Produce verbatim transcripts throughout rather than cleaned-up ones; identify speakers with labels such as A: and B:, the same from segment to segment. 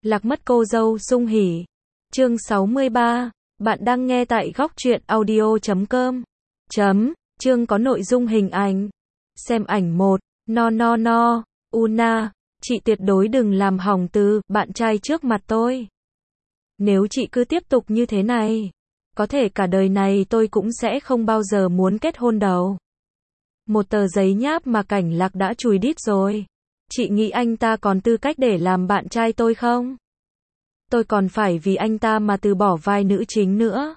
A: Lạc mất cô dâu sung hỉ. Chương sáu mươi ba. Bạn đang nghe tại góc truyện audio chấm com. Chấm. Chương có nội dung hình ảnh. Xem ảnh một. No no no. Una, chị tuyệt đối đừng làm hỏng từ bạn trai trước mặt tôi. Nếu chị cứ tiếp tục như thế này, có thể cả đời này tôi cũng sẽ không bao giờ muốn kết hôn đâu. Một tờ giấy nháp mà Cảnh Lạc đã chùi đít rồi. Chị nghĩ anh ta còn tư cách để làm bạn trai tôi không? Tôi còn phải vì anh ta mà từ bỏ vai nữ chính nữa.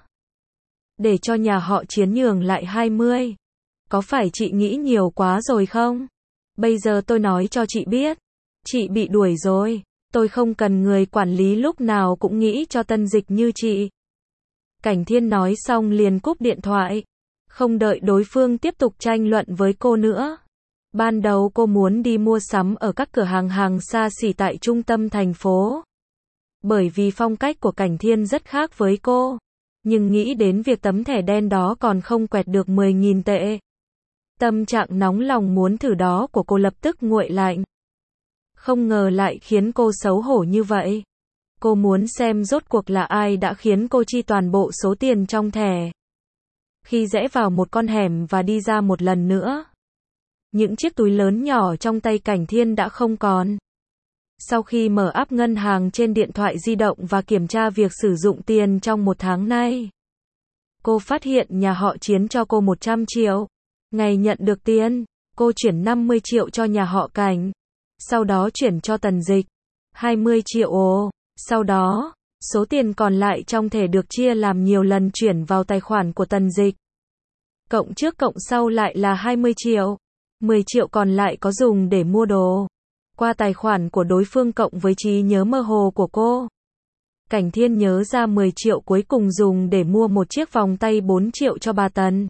A: Để cho nhà họ Chiến nhường lại hai mươi. Có phải chị nghĩ nhiều quá rồi không? Bây giờ tôi nói cho chị biết. Chị bị đuổi rồi. Tôi không cần người quản lý lúc nào cũng nghĩ cho Tân Dịch như chị. Cảnh Thiên nói xong liền cúp điện thoại. Không đợi đối phương tiếp tục tranh luận với cô nữa. Ban đầu cô muốn đi mua sắm ở các cửa hàng hàng xa xỉ tại trung tâm thành phố. Bởi vì phong cách của Cảnh Thiên rất khác với cô. Nhưng nghĩ đến việc tấm thẻ đen đó còn không quẹt được mười nghìn tệ. Tâm trạng nóng lòng muốn thử đó của cô lập tức nguội lạnh. Không ngờ lại khiến cô xấu hổ như vậy. Cô muốn xem rốt cuộc là ai đã khiến cô chi toàn bộ số tiền trong thẻ. Khi rẽ vào một con hẻm và đi ra một lần nữa, những chiếc túi lớn nhỏ trong tay Cảnh Thiên đã không còn. Sau khi mở app ngân hàng trên điện thoại di động và kiểm tra việc sử dụng tiền trong một tháng nay, cô phát hiện nhà họ Chiến cho cô một trăm triệu. Ngày nhận được tiền, cô chuyển năm mươi triệu cho nhà họ Cảnh. Sau đó chuyển cho Tần Dịch hai mươi triệu ồ. Sau đó, số tiền còn lại trong thẻ được chia làm nhiều lần chuyển vào tài khoản của Tần Dịch. Cộng trước cộng sau lại là hai mươi triệu. mười triệu còn lại có dùng để mua đồ. Qua tài khoản của đối phương cộng với trí nhớ mơ hồ của cô, Cảnh Thiên nhớ ra mười triệu cuối cùng dùng để mua một chiếc vòng tay bốn triệu cho bà Tần.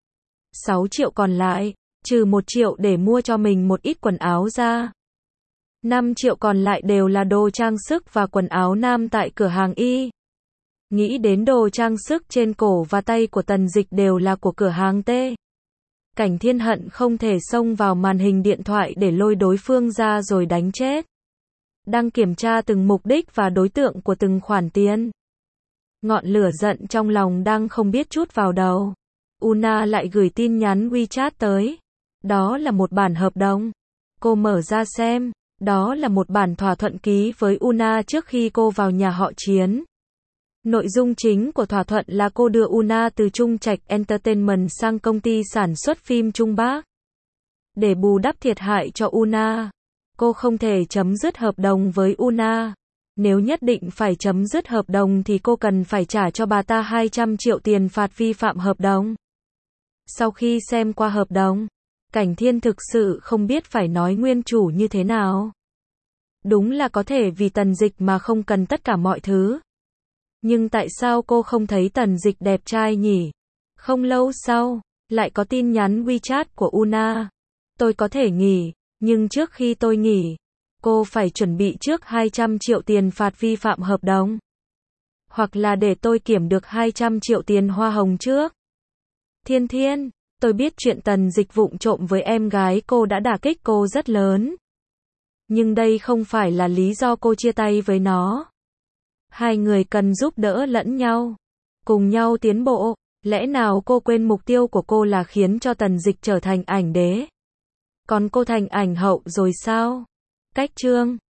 A: sáu triệu còn lại, trừ một triệu để mua cho mình một ít quần áo ra. năm triệu còn lại đều là đồ trang sức và quần áo nam tại cửa hàng Y. Nghĩ đến đồ trang sức trên cổ và tay của Tần Dịch đều là của cửa hàng T. Cảnh Thiên hận không thể xông vào màn hình điện thoại để lôi đối phương ra rồi đánh chết. Đang kiểm tra từng mục đích và đối tượng của từng khoản tiền. Ngọn lửa giận trong lòng đang không biết chút vào đầu. Una lại gửi tin nhắn WeChat tới. Đó là một bản hợp đồng. Cô mở ra xem. Đó là một bản thỏa thuận ký với Una trước khi cô vào nhà họ Chiến. Nội dung chính của thỏa thuận là cô đưa Una từ Trung Trạch Entertainment sang công ty sản xuất phim Trung Bắc. Để bù đắp thiệt hại cho Una, cô không thể chấm dứt hợp đồng với Una. Nếu nhất định phải chấm dứt hợp đồng thì cô cần phải trả cho bà ta hai trăm triệu tiền phạt vi phạm hợp đồng. Sau khi xem qua hợp đồng, Cảnh Thiên thực sự không biết phải nói nguyên chủ như thế nào. Đúng là có thể vì Tần Dịch mà không cần tất cả mọi thứ. Nhưng tại sao cô không thấy Tần Dịch đẹp trai nhỉ? Không lâu sau, lại có tin nhắn WeChat của Una. Tôi có thể nghỉ, nhưng trước khi tôi nghỉ, cô phải chuẩn bị trước hai trăm triệu tiền phạt vi phạm hợp đồng. Hoặc là để tôi kiểm được hai trăm triệu tiền hoa hồng trước. Thiên Thiên, tôi biết chuyện Tần Dịch vụng trộm với em gái cô đã đả kích cô rất lớn. Nhưng đây không phải là lý do cô chia tay với nó. Hai người cần giúp đỡ lẫn nhau, cùng nhau tiến bộ. Lẽ nào cô quên mục tiêu của cô là khiến cho Tần Dịch trở thành ảnh đế? Còn cô thành ảnh hậu rồi sao? Cách chương